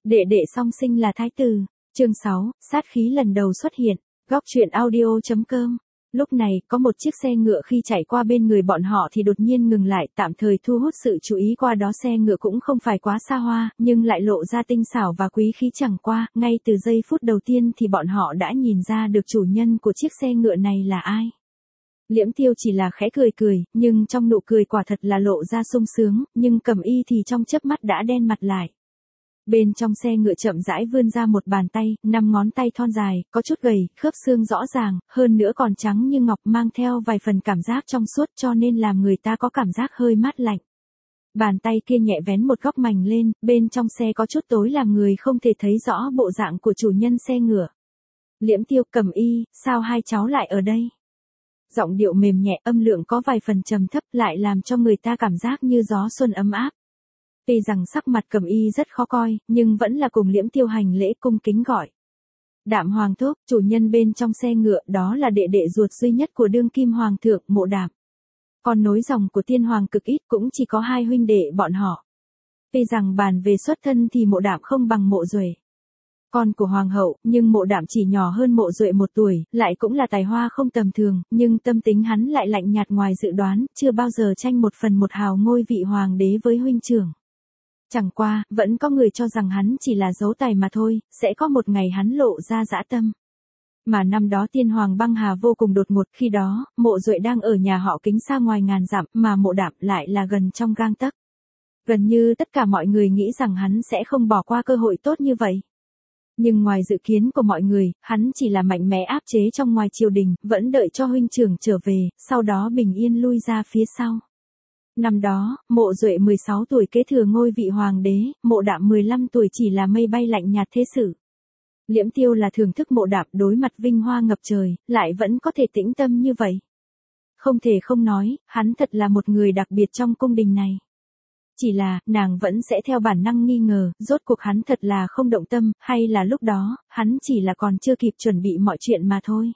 Đệ đệ song sinh là thái tử. Chương 6, sát khí lần đầu xuất hiện. Góc truyện audio.com. Lúc này, có một chiếc xe ngựa khi chạy qua bên người bọn họ thì đột nhiên ngừng lại, tạm thời thu hút sự chú ý. Qua đó xe ngựa cũng không phải quá xa hoa, nhưng lại lộ ra tinh xảo và quý khí. Chẳng qua, ngay từ giây phút đầu tiên thì bọn họ đã nhìn ra được chủ nhân của chiếc xe ngựa này là ai. Liễm Tiêu chỉ là khẽ cười cười, nhưng trong nụ cười quả thật là lộ ra sung sướng, nhưng Cẩm Y thì trong chớp mắt đã đen mặt lại. Bên trong xe ngựa chậm rãi vươn ra một bàn tay, 5 ngón tay thon dài, có chút gầy, khớp xương rõ ràng, hơn nữa còn trắng như ngọc, mang theo vài phần cảm giác trong suốt, cho nên làm người ta có cảm giác hơi mát lạnh. Bàn tay kia nhẹ vén một góc mảnh lên, bên trong xe có chút tối làm người không thể thấy rõ bộ dạng của chủ nhân xe ngựa. Liễm Tiêu, Cẩm Y, sao hai cháu lại ở đây? Giọng điệu mềm nhẹ, âm lượng có vài phần trầm thấp, lại làm cho người ta cảm giác như gió xuân ấm áp. Tuy rằng sắc mặt Cẩm Y rất khó coi, nhưng vẫn là cùng Liễm Tiêu hành lễ cung kính gọi. Đạm Hoàng thúc, chủ nhân bên trong xe ngựa, đó là đệ đệ ruột duy nhất của đương kim hoàng thượng, Mộ Đạm. Còn nối dòng của tiên hoàng cực ít, cũng chỉ có 2 huynh đệ bọn họ. Tuy rằng bàn về xuất thân thì Mộ Đạm không bằng Mộ Duệ, con của hoàng hậu, nhưng Mộ Đạm chỉ nhỏ hơn Mộ Duệ 1 tuổi, lại cũng là tài hoa không tầm thường, nhưng tâm tính hắn lại lạnh nhạt ngoài dự đoán, chưa bao giờ tranh 1/1 hào ngôi vị hoàng đế với huynh trưởng. Chẳng qua, vẫn có người cho rằng hắn chỉ là dấu tài mà thôi, sẽ có một ngày hắn lộ ra dã tâm. Mà năm đó tiên hoàng băng hà vô cùng đột ngột, khi đó, Mộ Duệ đang ở nhà họ Kính xa ngoài ngàn dặm, mà Mộ Đạm lại là gần trong gang tấc. Gần như tất cả mọi người nghĩ rằng hắn sẽ không bỏ qua cơ hội tốt như vậy. Nhưng ngoài dự kiến của mọi người, hắn chỉ là mạnh mẽ áp chế trong ngoài triều đình, vẫn đợi cho huynh trưởng trở về, sau đó bình yên lui ra phía sau. Năm đó, Mộ Duệ 16 tuổi kế thừa ngôi vị hoàng đế, Mộ Đạm 15 tuổi chỉ là mây bay lạnh nhạt thế sự. Liễm Tiêu là thưởng thức Mộ Đạm đối mặt vinh hoa ngập trời, lại vẫn có thể tĩnh tâm như vậy. Không thể không nói, hắn thật là một người đặc biệt trong cung đình này. Chỉ là, nàng vẫn sẽ theo bản năng nghi ngờ, rốt cuộc hắn thật là không động tâm, hay là lúc đó, hắn chỉ là còn chưa kịp chuẩn bị mọi chuyện mà thôi.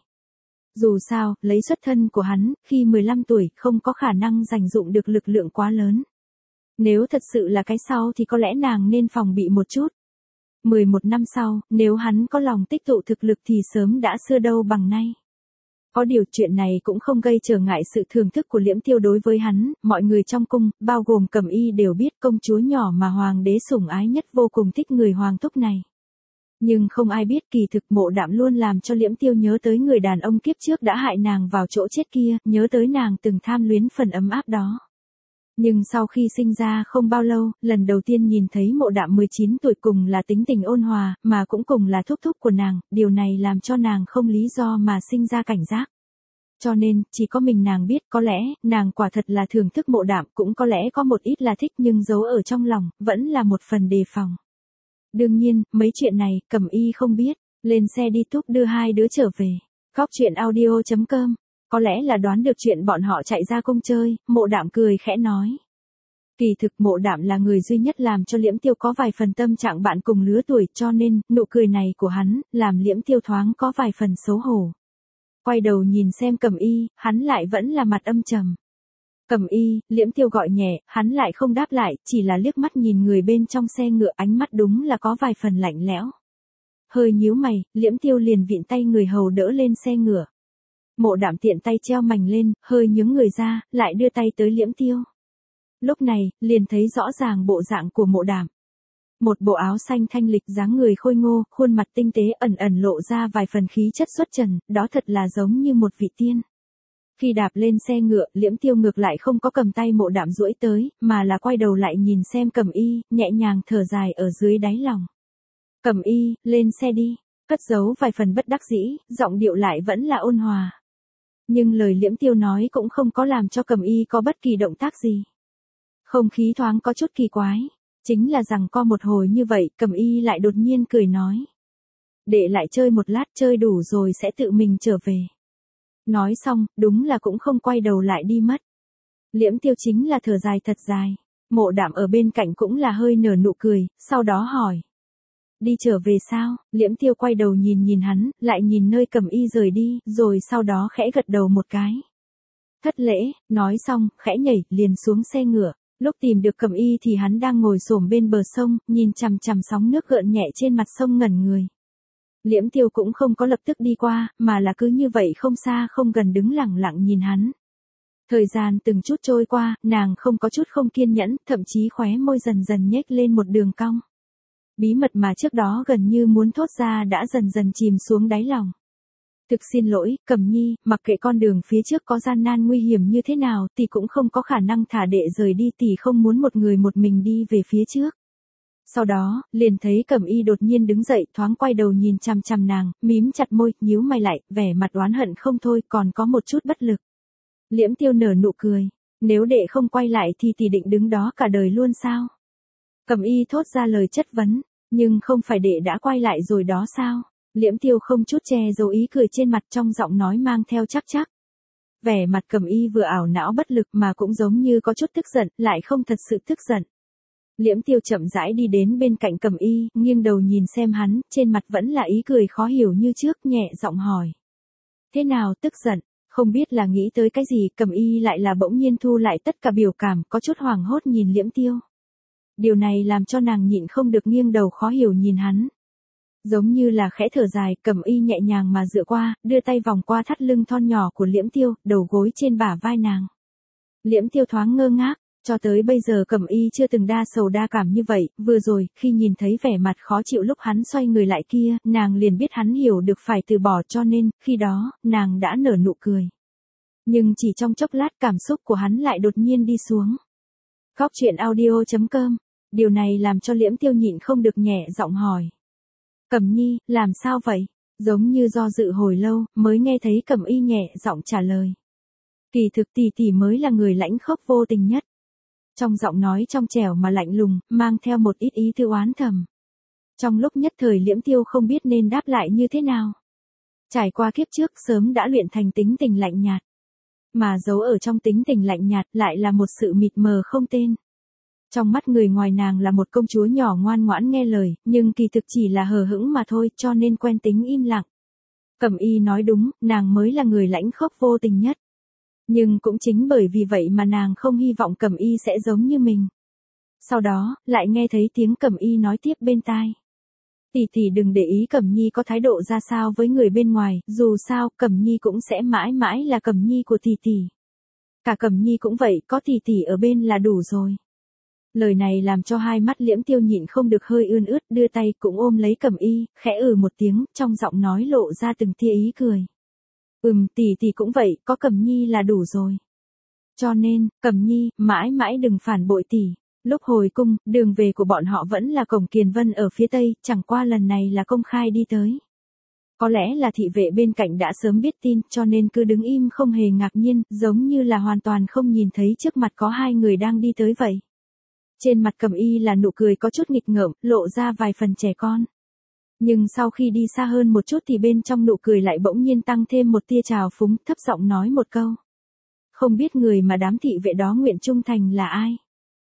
Dù sao, lấy xuất thân của hắn, khi 15 tuổi, không có khả năng dành dụng được lực lượng quá lớn. Nếu thật sự là cái sau thì có lẽ nàng nên phòng bị một chút. 11 năm sau, nếu hắn có lòng tích tụ thực lực thì sớm đã xưa đâu bằng nay. Có điều chuyện này cũng không gây trở ngại sự thưởng thức của Liễm Tiêu đối với hắn, mọi người trong cung, bao gồm Cẩm Y đều biết công chúa nhỏ mà hoàng đế sủng ái nhất vô cùng thích người hoàng thúc này. Nhưng không ai biết kỳ thực Mộ Đạm luôn làm cho Liễm Tiêu nhớ tới người đàn ông kiếp trước đã hại nàng vào chỗ chết kia, nhớ tới nàng từng tham luyến phần ấm áp đó. Nhưng sau khi sinh ra không bao lâu, lần đầu tiên nhìn thấy Mộ Đạm 19 tuổi cùng là tính tình ôn hòa, mà cũng cùng là thúc thúc của nàng, điều này làm cho nàng không lý do mà sinh ra cảnh giác. Cho nên, chỉ có mình nàng biết, có lẽ, nàng quả thật là thưởng thức Mộ Đạm, cũng có lẽ có một ít là thích nhưng giấu ở trong lòng, vẫn là một phần đề phòng. Đương nhiên, mấy chuyện này, Cẩm Y không biết, lên xe đi túc đưa hai đứa trở về. Góc truyện audio.com. Có lẽ là đoán được chuyện bọn họ chạy ra cung chơi, Mộ Đạm cười khẽ nói. Kỳ thực Mộ Đạm là người duy nhất làm cho Liễm Tiêu có vài phần tâm trạng bạn cùng lứa tuổi, cho nên, nụ cười này của hắn, làm Liễm Tiêu thoáng có vài phần xấu hổ. Quay đầu nhìn xem Cẩm Y, hắn lại vẫn là mặt âm trầm. Cẩm Y, Liễm Tiêu gọi nhẹ, hắn lại không đáp lại, chỉ là liếc mắt nhìn người bên trong xe ngựa, ánh mắt đúng là có vài phần lạnh lẽo. Hơi nhíu mày, Liễm Tiêu liền vịn tay người hầu đỡ lên xe ngựa. Mộ Đạm tiện tay treo mảnh lên, hơi nhướng người ra, lại đưa tay tới Liễm Tiêu. Lúc này, liền thấy rõ ràng bộ dạng của Mộ Đạm. Một bộ áo xanh thanh lịch, dáng người khôi ngô, khuôn mặt tinh tế, ẩn ẩn lộ ra vài phần khí chất xuất trần, đó thật là giống như một vị tiên. Khi đạp lên xe ngựa, Liễm Tiêu ngược lại không có cầm tay Mộ Đạm duỗi tới, mà là quay đầu lại nhìn xem Cẩm Y, nhẹ nhàng thở dài ở dưới đáy lòng. Cẩm Y, lên xe đi, cất giấu vài phần bất đắc dĩ, giọng điệu lại vẫn là ôn hòa. Nhưng lời Liễm Tiêu nói cũng không có làm cho Cẩm Y có bất kỳ động tác gì. Không khí thoáng có chút kỳ quái, chính là rằng co một hồi như vậy, Cẩm Y lại đột nhiên cười nói. Để lại chơi một lát, chơi đủ rồi sẽ tự mình trở về. Nói xong, đúng là cũng không quay đầu lại đi mất. Liễm Tiêu chính là thở dài thật dài. Mộ Đạm ở bên cạnh cũng là hơi nở nụ cười, sau đó hỏi. Đi trở về sao? Liễm Tiêu quay đầu nhìn hắn, lại nhìn nơi Cẩm Y rời đi, rồi sau đó khẽ gật đầu một cái. Thất lễ, nói xong, khẽ nhảy, liền xuống xe ngựa. Lúc tìm được Cẩm Y thì hắn đang ngồi xổm bên bờ sông, nhìn chằm chằm sóng nước gợn nhẹ trên mặt sông ngẩn người. Liễm Tiêu cũng không có lập tức đi qua, mà là cứ như vậy không xa không gần đứng lặng lặng nhìn hắn. Thời gian từng chút trôi qua, nàng không có chút không kiên nhẫn, thậm chí khóe môi dần dần nhếch lên một đường cong. Bí mật mà trước đó gần như muốn thốt ra đã dần dần chìm xuống đáy lòng. Thực xin lỗi, Cẩm Nhi, mặc kệ con đường phía trước có gian nan nguy hiểm như thế nào, tỷ cũng không có khả năng thả đệ rời đi, tỷ không muốn một người một mình đi về phía trước. Sau đó, liền thấy Cẩm Y đột nhiên đứng dậy, thoáng quay đầu nhìn chằm chằm nàng, mím chặt môi, nhíu mày lại, vẻ mặt oán hận không thôi, còn có một chút bất lực. Liễm Tiêu nở nụ cười, nếu đệ không quay lại thì tỷ định đứng đó cả đời luôn sao? Cẩm Y thốt ra lời chất vấn, nhưng không phải đệ đã quay lại rồi đó sao? Liễm Tiêu không chút che giấu ý cười trên mặt, trong giọng nói mang theo chắc chắc. Vẻ mặt Cẩm Y vừa ảo não bất lực mà cũng giống như có chút tức giận, lại không thật sự tức giận. Liễm Tiêu chậm rãi đi đến bên cạnh Cẩm Y, nghiêng đầu nhìn xem hắn, trên mặt vẫn là ý cười khó hiểu như trước, nhẹ giọng hỏi. Thế nào, tức giận? Không biết là nghĩ tới cái gì, Cẩm Y lại là bỗng nhiên thu lại tất cả biểu cảm, có chút hoảng hốt nhìn Liễm Tiêu. Điều này làm cho nàng nhịn không được nghiêng đầu khó hiểu nhìn hắn. Giống như là khẽ thở dài, Cẩm Y nhẹ nhàng mà dựa qua, đưa tay vòng qua thắt lưng thon nhỏ của Liễm Tiêu, đầu gối trên bả vai nàng. Liễm Tiêu thoáng ngơ ngác, cho tới bây giờ Cẩm Y chưa từng đa sầu đa cảm như vậy, vừa rồi, khi nhìn thấy vẻ mặt khó chịu lúc hắn xoay người lại kia, nàng liền biết hắn hiểu được phải từ bỏ, cho nên, khi đó, nàng đã nở nụ cười. Nhưng chỉ trong chốc lát cảm xúc của hắn lại đột nhiên đi xuống. Góc truyện audio.com, điều này làm cho Liễm Tiêu nhịn không được nhẹ giọng hỏi. Cẩm Nhi, làm sao vậy? Giống như do dự hồi lâu, mới nghe thấy Cẩm Y nhẹ giọng trả lời. Kỳ thực tỷ mới là người lãnh khốc vô tình nhất. Trong giọng nói trong trẻo mà lạnh lùng, mang theo một ít ý tư oán thầm. Trong lúc nhất thời Liễm Tiêu không biết nên đáp lại như thế nào. Trải qua kiếp trước sớm đã luyện thành tính tình lạnh nhạt. Mà giấu ở trong tính tình lạnh nhạt lại là một sự mịt mờ không tên. Trong mắt người ngoài nàng là một công chúa nhỏ ngoan ngoãn nghe lời, nhưng kỳ thực chỉ là hờ hững mà thôi, cho nên quen tính im lặng. Cẩm Y nói đúng, nàng mới là người lãnh khốc vô tình nhất. Nhưng cũng chính bởi vì vậy mà nàng không hy vọng Cẩm Y sẽ giống như mình. Sau đó, lại nghe thấy tiếng Cẩm Y nói tiếp bên tai. Tỷ đừng để ý Cẩm Nhi có thái độ ra sao với người bên ngoài, dù sao, Cẩm Nhi cũng sẽ mãi mãi là Cẩm Nhi của tỷ. Cả Cẩm Nhi cũng vậy, có tỷ ở bên là đủ rồi. Lời này làm cho hai mắt Liễm Tiêu nhịn không được hơi ươn ướt, đưa tay cũng ôm lấy Cẩm Y, khẽ một tiếng, trong giọng nói lộ ra từng tia ý cười. Tỷ cũng vậy, có Cẩm Nhi là đủ rồi. Cho nên, Cẩm Nhi, mãi mãi đừng phản bội tỷ. Lúc hồi cung, đường về của bọn họ vẫn là cổng Kiền Vân ở phía tây, chẳng qua lần này là công khai đi tới. Có lẽ là thị vệ bên cạnh đã sớm biết tin, cho nên cứ đứng im không hề ngạc nhiên, giống như là hoàn toàn không nhìn thấy trước mặt có hai người đang đi tới vậy. Trên mặt Cẩm Y là nụ cười có chút nghịch ngợm, lộ ra vài phần trẻ con. Nhưng sau khi đi xa hơn một chút thì bên trong nụ cười lại bỗng nhiên tăng thêm một tia trào phúng, thấp giọng nói một câu. Không biết người mà đám thị vệ đó nguyện trung thành là ai?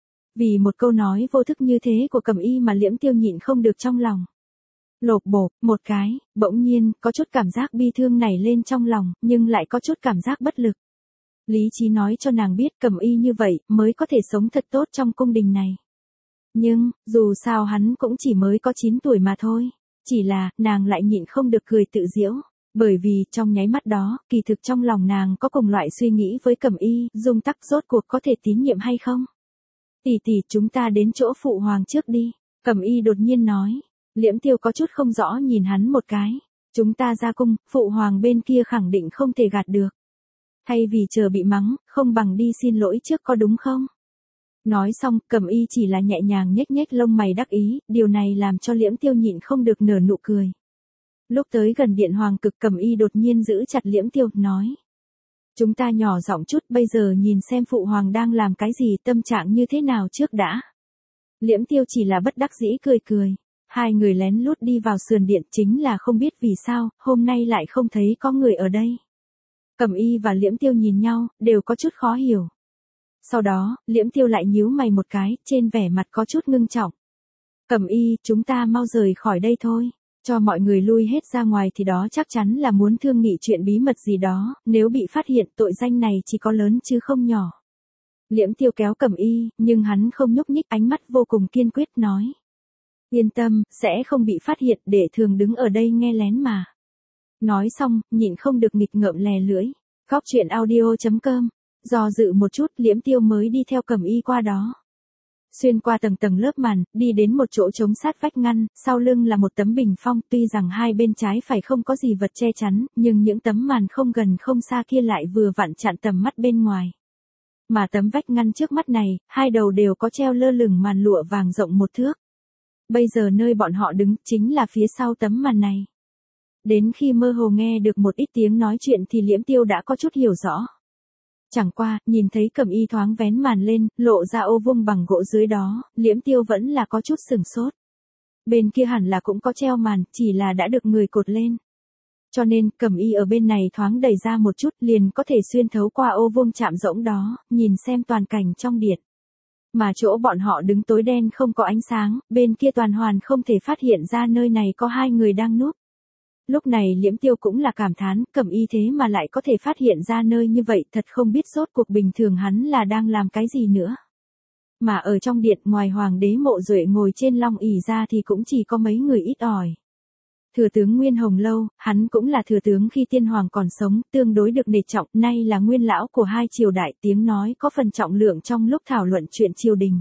Vì một câu nói vô thức như thế của Cẩm Y mà Liễm Tiêu nhịn không được trong lòng. Lộp bộp, một cái, bỗng nhiên, có chút cảm giác bi thương nảy lên trong lòng, nhưng lại có chút cảm giác bất lực. Lý trí nói cho nàng biết Cẩm Y như vậy, mới có thể sống thật tốt trong cung đình này. Nhưng, dù sao hắn cũng chỉ mới có 9 tuổi mà thôi. Chỉ là, nàng lại nhịn không được cười tự giễu. Bởi vì, trong nháy mắt đó, kỳ thực trong lòng nàng có cùng loại suy nghĩ với Cẩm Y, Dung Tắc rốt cuộc có thể tín nhiệm hay không? Tỷ, chúng ta đến chỗ phụ hoàng trước đi. Cẩm Y đột nhiên nói. Liễm Tiêu có chút không rõ nhìn hắn một cái. Chúng ta ra cung, phụ hoàng bên kia khẳng định không thể gạt được. Thay vì chờ bị mắng, không bằng đi xin lỗi trước có đúng không? Nói xong, Cẩm Y chỉ là nhẹ nhàng nhếch nhếch lông mày đắc ý, điều này làm cho Liễm Tiêu nhịn không được nở nụ cười. Lúc tới gần điện hoàng cực Cẩm Y đột nhiên giữ chặt Liễm Tiêu, nói. Chúng ta nhỏ giọng chút, bây giờ nhìn xem phụ hoàng đang làm cái gì, tâm trạng như thế nào trước đã. Liễm Tiêu chỉ là bất đắc dĩ cười cười. Hai người lén lút đi vào sườn điện, chính là không biết vì sao, hôm nay lại không thấy có người ở đây. Cẩm Y và Liễm Tiêu nhìn nhau, đều có chút khó hiểu. Sau đó, Liễm Tiêu lại nhíu mày một cái, trên vẻ mặt có chút ngưng trọng. Cẩm Y, chúng ta mau rời khỏi đây thôi. Cho mọi người lui hết ra ngoài thì đó chắc chắn là muốn thương nghị chuyện bí mật gì đó, nếu bị phát hiện tội danh này chỉ có lớn chứ không nhỏ. Liễm Tiêu kéo Cẩm Y, nhưng hắn không nhúc nhích, ánh mắt vô cùng kiên quyết nói. Yên tâm, sẽ không bị phát hiện, để thường đứng ở đây nghe lén mà. Nói xong, nhịn không được nghịch ngợm lè lưỡi. Góc chuyện audio.com. Do dự một chút, Liễm Tiêu mới đi theo Cẩm Y qua đó. Xuyên qua tầng tầng lớp màn, đi đến một chỗ trống sát vách ngăn, sau lưng là một tấm bình phong, tuy rằng hai bên trái phải không có gì vật che chắn, nhưng những tấm màn không gần không xa kia lại vừa vặn chặn tầm mắt bên ngoài. Mà tấm vách ngăn trước mắt này, hai đầu đều có treo lơ lửng màn lụa vàng rộng 1 thước. Bây giờ nơi bọn họ đứng chính là phía sau tấm màn này. Đến khi mơ hồ nghe được một ít tiếng nói chuyện thì Liễm Tiêu đã có chút hiểu rõ. Chẳng qua, nhìn thấy Cẩm Y thoáng vén màn lên, lộ ra ô vuông bằng gỗ dưới đó, Liễm Tiêu vẫn là có chút sửng sốt. Bên kia hẳn là cũng có treo màn, chỉ là đã được người cột lên. Cho nên, Cẩm Y ở bên này thoáng đẩy ra một chút liền có thể xuyên thấu qua ô vuông chạm rỗng đó, nhìn xem toàn cảnh trong điện. Mà chỗ bọn họ đứng tối đen không có ánh sáng, bên kia toàn hoàn không thể phát hiện ra nơi này có hai người đang núp. Lúc này Liễm Tiêu cũng là cảm thán, Cẩm Y thế mà lại có thể phát hiện ra nơi như vậy, thật không biết rốt cuộc bình thường hắn là đang làm cái gì nữa. Mà ở trong điện, ngoài Hoàng đế Mộ Duệ ngồi trên long ỷ ra thì cũng chỉ có mấy người ít ỏi. Thừa tướng Nguyên Hồng Lâu, hắn cũng là thừa tướng khi tiên hoàng còn sống, tương đối được nể trọng, nay là nguyên lão của hai triều đại, tiếng nói có phần trọng lượng trong lúc thảo luận chuyện triều đình.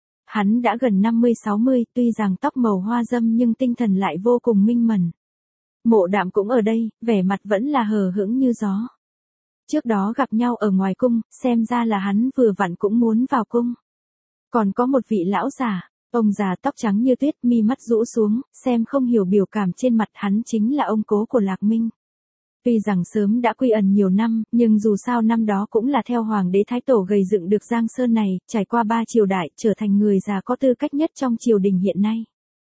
Hắn đã gần 50-60, tuy rằng tóc màu hoa râm nhưng tinh thần lại vô cùng minh mẫn. Mộ Đạm cũng ở đây, vẻ mặt vẫn là hờ hững như gió. Trước đó gặp nhau ở ngoài cung, xem ra là hắn vừa vặn cũng muốn vào cung. Còn có một vị lão già, ông già tóc trắng như tuyết, mi mắt rũ xuống, xem không hiểu biểu cảm trên mặt, hắn chính là ông cố của Lạc Minh. Tuy rằng sớm đã quy ẩn nhiều năm, nhưng dù sao năm đó cũng là theo Hoàng đế Thái Tổ gầy dựng được Giang Sơn này, trải qua 3 triều đại, trở thành người già có tư cách nhất trong triều đình hiện nay.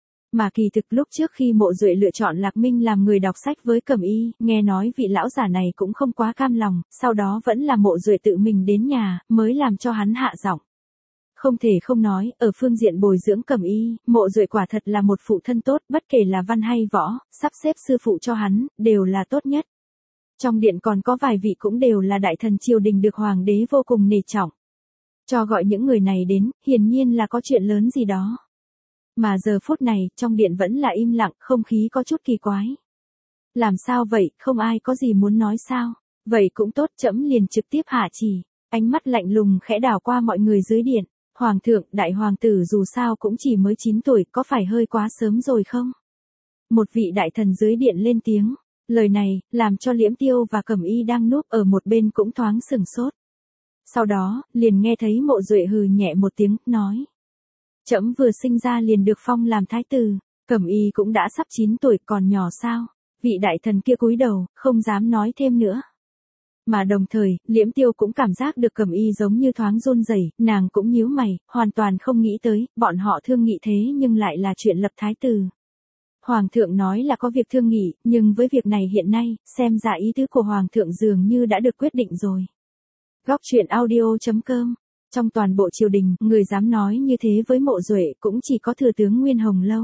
Mà kỳ thực lúc trước khi Mộ Duệ lựa chọn Lạc Minh làm người đọc sách với Cẩm Y, nghe nói vị lão giả này cũng không quá cam lòng, sau đó vẫn là Mộ Duệ tự mình đến nhà, mới làm cho hắn hạ giọng. Không thể không nói, ở phương diện bồi dưỡng Cẩm Y, Mộ Duệ quả thật là một phụ thân tốt, bất kể là văn hay võ, sắp xếp sư phụ cho hắn, đều là tốt nhất. Trong điện còn có vài vị cũng đều là đại thần triều đình được Hoàng đế vô cùng nể trọng. Cho gọi những người này đến, hiển nhiên là có chuyện lớn gì đó. Mà giờ phút này, trong điện vẫn là im lặng, không khí có chút kỳ quái. Làm sao vậy, không ai có gì muốn nói sao? Vậy cũng tốt, trẫm liền trực tiếp hạ chỉ. Ánh mắt lạnh lùng khẽ đảo qua mọi người dưới điện. Hoàng thượng, đại hoàng tử dù sao cũng chỉ mới 9 tuổi, có phải hơi quá sớm rồi không? Một vị đại thần dưới điện lên tiếng. Lời này, làm cho Liễm Tiêu và Cẩm Y đang núp ở một bên cũng thoáng sửng sốt. Sau đó, liền nghe thấy Mộ Duệ hừ nhẹ một tiếng, nói. Trẫm vừa sinh ra liền được phong làm thái tử, Cẩm Y cũng đã sắp 9 tuổi, còn nhỏ sao? Vị đại thần kia cúi đầu, không dám nói thêm nữa. Mà đồng thời, Liễm Tiêu cũng cảm giác được Cẩm Y giống như thoáng run rẩy, nàng cũng nhíu mày, hoàn toàn không nghĩ tới, bọn họ thương nghị thế nhưng lại là chuyện lập thái tử. Hoàng thượng nói là có việc thương nghị, nhưng với việc này hiện nay, xem ra ý tứ của Hoàng thượng dường như đã được quyết định rồi. Góc chuyện audio.com. Trong toàn bộ triều đình, người dám nói như thế với Mộ Duệ cũng chỉ có thừa tướng Nguyên Hồng Lâu.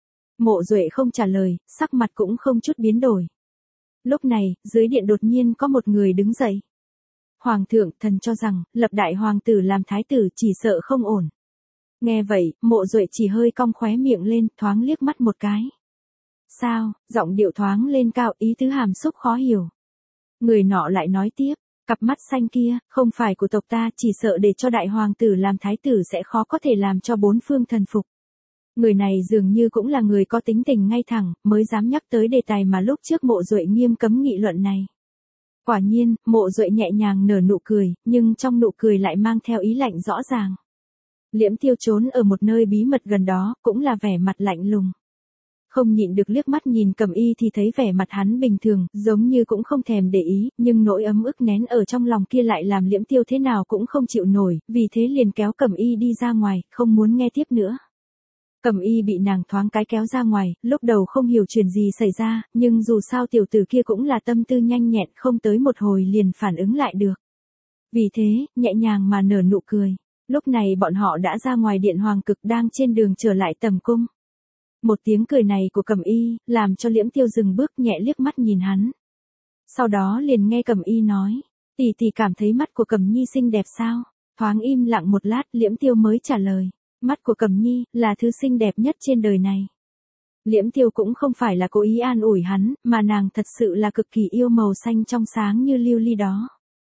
Mộ Duệ không trả lời, sắc mặt cũng không chút biến đổi. Lúc này, dưới điện đột nhiên có một người đứng dậy. Hoàng thượng, thần cho rằng, lập đại hoàng tử làm thái tử chỉ sợ không ổn. Nghe vậy, Mộ Duệ chỉ hơi cong khóe miệng lên, thoáng liếc mắt một cái. Sao, giọng điệu thoáng lên cao, ý tứ hàm xúc khó hiểu. Người nọ lại nói tiếp. Cặp mắt xanh kia, không phải của tộc ta, chỉ sợ để cho đại hoàng tử làm thái tử sẽ khó có thể làm cho 4 phương thần phục. Người này dường như cũng là người có tính tình ngay thẳng, mới dám nhắc tới đề tài mà lúc trước Mộ Duệ nghiêm cấm nghị luận này. Quả nhiên, Mộ Duệ nhẹ nhàng nở nụ cười, nhưng trong nụ cười lại mang theo ý lạnh rõ ràng. Liễm Tiêu trốn ở một nơi bí mật gần đó, cũng là vẻ mặt lạnh lùng. Không nhịn được liếc mắt nhìn Cẩm Y thì thấy vẻ mặt hắn bình thường, giống như cũng không thèm để ý, nhưng nỗi ấm ức nén ở trong lòng kia lại làm Liễm Tiêu thế nào cũng không chịu nổi, vì thế liền kéo Cẩm Y đi ra ngoài, không muốn nghe tiếp nữa. Cẩm Y bị nàng thoáng cái kéo ra ngoài, lúc đầu không hiểu chuyện gì xảy ra, nhưng dù sao tiểu tử kia cũng là tâm tư nhanh nhẹn, không tới một hồi liền phản ứng lại được. Vì thế, nhẹ nhàng mà nở nụ cười. Lúc này bọn họ đã ra ngoài điện hoàng cực, đang trên đường trở lại tầm cung. Một tiếng cười này của Cẩm Y, làm cho Liễm Tiêu dừng bước, nhẹ liếc mắt nhìn hắn. Sau đó liền nghe Cẩm Y nói, tỷ tỷ cảm thấy mắt của Cẩm Nhi xinh đẹp sao? Thoáng im lặng một lát, Liễm Tiêu mới trả lời. Mắt của Cẩm Nhi là thứ xinh đẹp nhất trên đời này. Liễm Tiêu cũng không phải là cố ý an ủi hắn, mà nàng thật sự là cực kỳ yêu màu xanh trong sáng như lưu ly đó.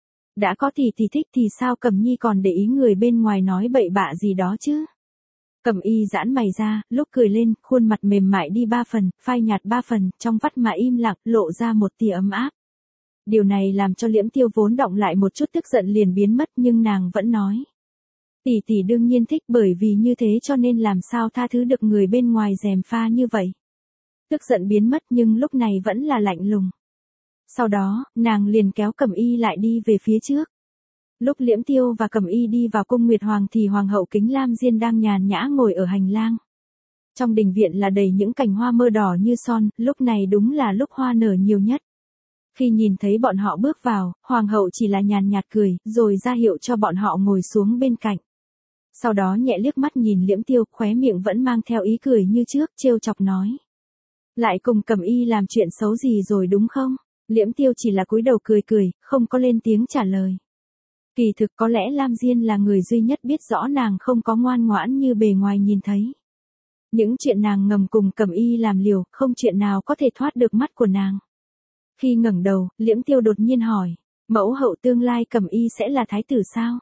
Đã có tỷ tỷ thích thì sao Cẩm Nhi còn để ý người bên ngoài nói bậy bạ gì đó chứ? Cẩm Y giãn mày ra, lúc cười lên, khuôn mặt mềm mại đi 3 phần, phai nhạt 3 phần, trong vắt mà im lặng, lộ ra một tia ấm áp. Điều này làm cho Liễm Tiêu vốn động lại một chút tức giận liền biến mất, nhưng nàng vẫn nói. Tỷ tỷ đương nhiên thích, bởi vì như thế cho nên làm sao tha thứ được người bên ngoài gièm pha như vậy. Tức giận biến mất nhưng lúc này vẫn là lạnh lùng. Sau đó, nàng liền kéo Cẩm Y lại đi về phía trước. Lúc Liễm Tiêu và Cẩm Y đi vào cung Nguyệt Hoàng thì Hoàng hậu Kính Lam Diên đang nhàn nhã ngồi ở hành lang. Trong đình viện là đầy những cành hoa mơ đỏ như son, lúc này đúng là lúc hoa nở nhiều nhất. Khi nhìn thấy bọn họ bước vào, Hoàng hậu chỉ là nhàn nhạt cười, rồi ra hiệu cho bọn họ ngồi xuống bên cạnh. Sau đó nhẹ liếc mắt nhìn Liễm Tiêu, khóe miệng vẫn mang theo ý cười như trước, trêu chọc nói. Lại cùng Cẩm Y làm chuyện xấu gì rồi đúng không? Liễm Tiêu chỉ là cúi đầu cười cười, không có lên tiếng trả lời. Kỳ thực có lẽ Lam Diên là người duy nhất biết rõ nàng không có ngoan ngoãn như bề ngoài nhìn thấy. Những chuyện nàng ngầm cùng Cẩm Y làm liều, không chuyện nào có thể thoát được mắt của nàng. Khi ngẩng đầu, Liễm Tiêu đột nhiên hỏi, mẫu hậu tương lai Cẩm Y sẽ là thái tử sao?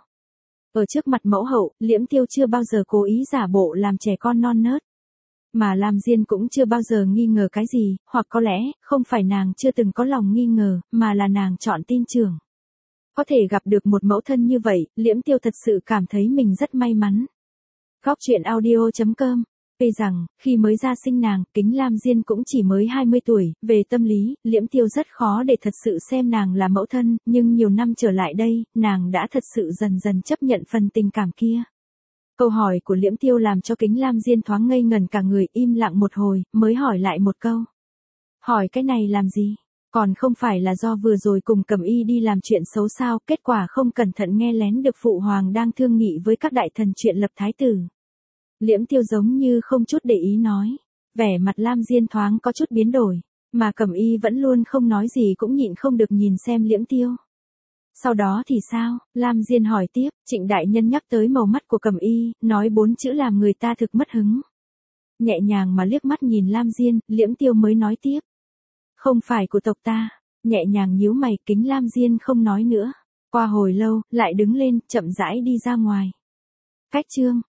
Ở trước mặt mẫu hậu, Liễm Tiêu chưa bao giờ cố ý giả bộ làm trẻ con non nớt. Mà Lam Diên cũng chưa bao giờ nghi ngờ cái gì, hoặc có lẽ, không phải nàng chưa từng có lòng nghi ngờ, mà là nàng chọn tin tưởng. Có thể gặp được một mẫu thân như vậy, Liễm Tiêu thật sự cảm thấy mình rất may mắn. Góc truyện audio.com. Vì rằng, khi mới ra sinh nàng, Kính Lam Diên cũng chỉ mới 20 tuổi, về tâm lý, Liễm Tiêu rất khó để thật sự xem nàng là mẫu thân, nhưng nhiều năm trở lại đây, nàng đã thật sự dần dần chấp nhận phần tình cảm kia. Câu hỏi của Liễm Tiêu làm cho Kính Lam Diên thoáng ngây ngần cả người, im lặng một hồi, mới hỏi lại một câu. Hỏi cái này làm gì? Còn không phải là do vừa rồi cùng Cẩm Y đi làm chuyện xấu sao, kết quả không cẩn thận nghe lén được phụ hoàng đang thương nghị với các đại thần chuyện lập thái tử. Liễm Tiêu giống như không chút để ý nói. Vẻ mặt Lam Diên thoáng có chút biến đổi, mà Cẩm Y vẫn luôn không nói gì cũng nhịn không được nhìn xem Liễm Tiêu. Sau đó thì sao? Lam Diên hỏi tiếp, Trịnh đại nhân nhắc tới màu mắt của Cẩm Y, nói 4 chữ làm người ta thực mất hứng. Nhẹ nhàng mà liếc mắt nhìn Lam Diên, Liễm Tiêu mới nói tiếp. Không phải của tộc ta. Nhẹ nhàng nhíu mày, Kính Lam Diên không nói nữa. Qua hồi lâu, lại đứng lên, chậm rãi đi ra ngoài. Cách chương